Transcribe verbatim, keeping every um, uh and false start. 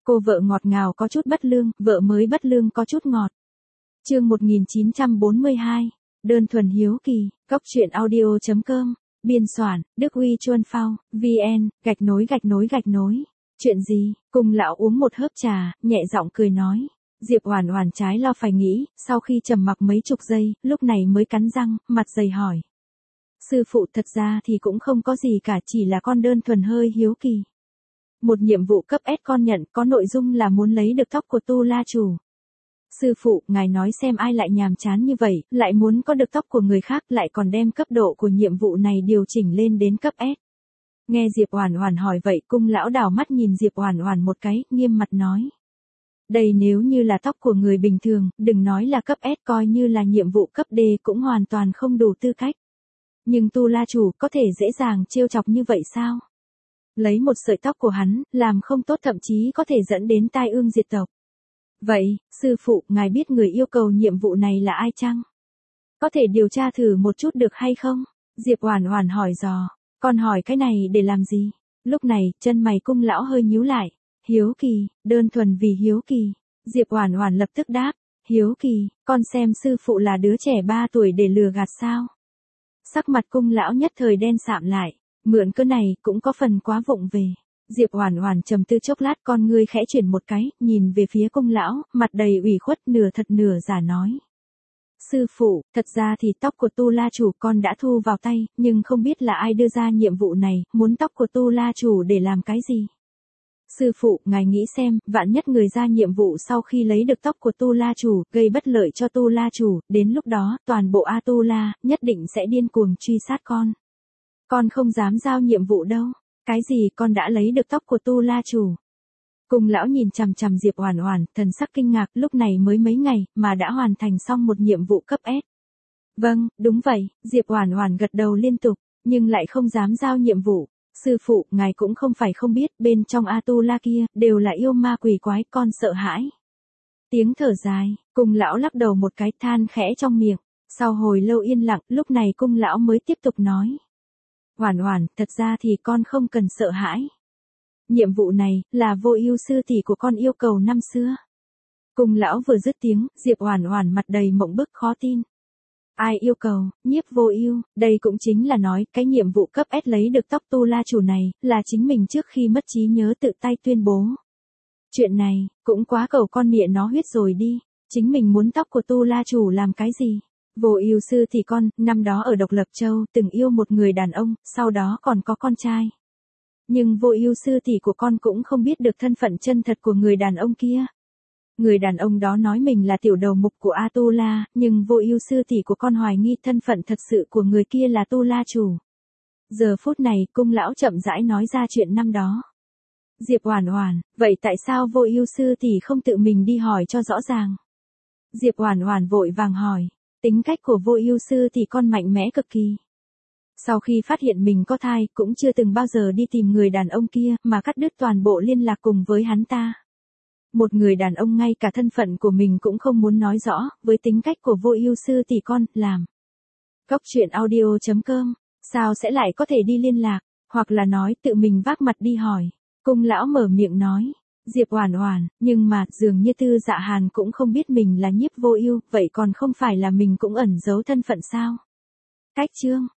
Cô vợ ngọt ngào có chút bất lương, vợ mới bất lương có chút ngọt. Chương một nghìn chín trăm bốn mươi hai, đơn thuần hiếu kỳ, cốc truyện audio chấm com, biên soạn, Đức Huy Chuân Phao, vê en, gạch nối gạch nối gạch nối. Chuyện gì? Cùng lão uống một hớp trà, nhẹ giọng cười nói. Diệp Oản Oản trái lo phải nghĩ, sau khi trầm mặc mấy chục giây, lúc này mới cắn răng, mặt dày hỏi. Sư phụ, thật ra thì cũng không có gì cả, chỉ là con đơn thuần hơi hiếu kỳ. Một nhiệm vụ cấp S con nhận, có nội dung là muốn lấy được tóc của Tu La chủ. Sư phụ, ngài nói xem ai lại nhàm chán như vậy, lại muốn có được tóc của người khác, lại còn đem cấp độ của nhiệm vụ này điều chỉnh lên đến cấp S. Nghe Diệp Oản Oản hỏi vậy, cung lão đảo mắt nhìn Diệp Oản Oản một cái, nghiêm mặt nói. Đây nếu như là tóc của người bình thường, đừng nói là cấp S, coi như là nhiệm vụ cấp D cũng hoàn toàn không đủ tư cách. Nhưng Tu La chủ có thể dễ dàng trêu chọc như vậy sao? Lấy một sợi tóc của hắn, làm không tốt thậm chí có thể dẫn đến tai ương diệt tộc. Vậy, sư phụ, ngài biết người yêu cầu nhiệm vụ này là ai chăng? Có thể điều tra thử một chút được hay không? Diệp Oản Oản hỏi dò. Con hỏi cái này để làm gì? Lúc này, chân mày cung lão hơi nhíu lại. Hiếu kỳ, đơn thuần vì hiếu kỳ. Diệp Oản Oản lập tức đáp. Hiếu kỳ, con xem sư phụ là đứa trẻ ba tuổi để lừa gạt sao? Sắc mặt cung lão nhất thời đen sạm lại. Mượn cớ này cũng có phần quá vụng về. Diệp Oản Oản trầm tư chốc lát, con ngươi khẽ chuyển một cái, nhìn về phía cung lão, mặt đầy ủy khuất, nửa thật nửa giả nói. Sư phụ, thật ra thì tóc của Tu La chủ con đã thu vào tay, nhưng không biết là ai đưa ra nhiệm vụ này, muốn tóc của Tu La chủ để làm cái gì? Sư phụ, ngài nghĩ xem, vạn nhất người ra nhiệm vụ sau khi lấy được tóc của Tu La chủ, gây bất lợi cho Tu La chủ, đến lúc đó, toàn bộ A Tu La, nhất định sẽ điên cuồng truy sát con. Con không dám giao nhiệm vụ đâu. Cái gì, con đã lấy được tóc của Tu La chủ? Cung lão nhìn chằm chằm Diệp Oản Oản, thần sắc kinh ngạc, lúc này mới mấy ngày, mà đã hoàn thành xong một nhiệm vụ cấp S. Vâng, đúng vậy, Diệp Oản Oản gật đầu liên tục, nhưng lại không dám giao nhiệm vụ. Sư phụ, ngài cũng không phải không biết, bên trong A Tu La kia, đều là yêu ma quỷ quái, con sợ hãi. Tiếng thở dài, cung lão lắc đầu một cái, than khẽ trong miệng. Sau hồi lâu yên lặng, lúc này cung lão mới tiếp tục nói. Oản Oản, thật ra thì con không cần sợ hãi. Nhiệm vụ này, là Vô Ưu sư tỷ của con yêu cầu năm xưa. Cung lão vừa dứt tiếng, Diệp Oản Oản mặt đầy mộng bức khó tin. Ai yêu cầu? Nhiếp Vô Ưu, đây cũng chính là nói, cái nhiệm vụ cấp S lấy được tóc Tu La chủ này, là chính mình trước khi mất trí nhớ tự tay tuyên bố. Chuyện này, cũng quá cầu con mẹ nó huyết rồi đi, chính mình muốn tóc của Tu La chủ làm cái gì? Vô Ưu sư thì con, năm đó ở Độc Lập Châu, từng yêu một người đàn ông, sau đó còn có con trai. Nhưng Vô Ưu sư tỷ của con cũng không biết được thân phận chân thật của người đàn ông kia. Người đàn ông đó nói mình là tiểu đầu mục của A Tu La, nhưng Vô Ưu sư tỷ của con hoài nghi thân phận thật sự của người kia là Tu La chủ. Giờ phút này, cung lão chậm rãi nói ra chuyện năm đó. Diệp Oản Oản, vậy tại sao Vô Ưu sư tỷ không tự mình đi hỏi cho rõ ràng? Diệp Oản Oản vội vàng hỏi. Tính cách của Vô Ưu sư thì con mạnh mẽ cực kỳ. Sau khi phát hiện mình có thai, cũng chưa từng bao giờ đi tìm người đàn ông kia, mà cắt đứt toàn bộ liên lạc cùng với hắn ta. Một người đàn ông ngay cả thân phận của mình cũng không muốn nói rõ, với tính cách của Vô Ưu sư thì con, làm. Cốc truyện audio chấm com, sao sẽ lại có thể đi liên lạc, hoặc là nói tự mình vác mặt đi hỏi. Cung lão mở miệng nói. Diệp Oản Oản, nhưng mà, dường như Tư Dạ Hàn cũng không biết mình là Nhiếp Vô Ưu, vậy còn không phải là mình cũng ẩn giấu thân phận sao? Cách chương,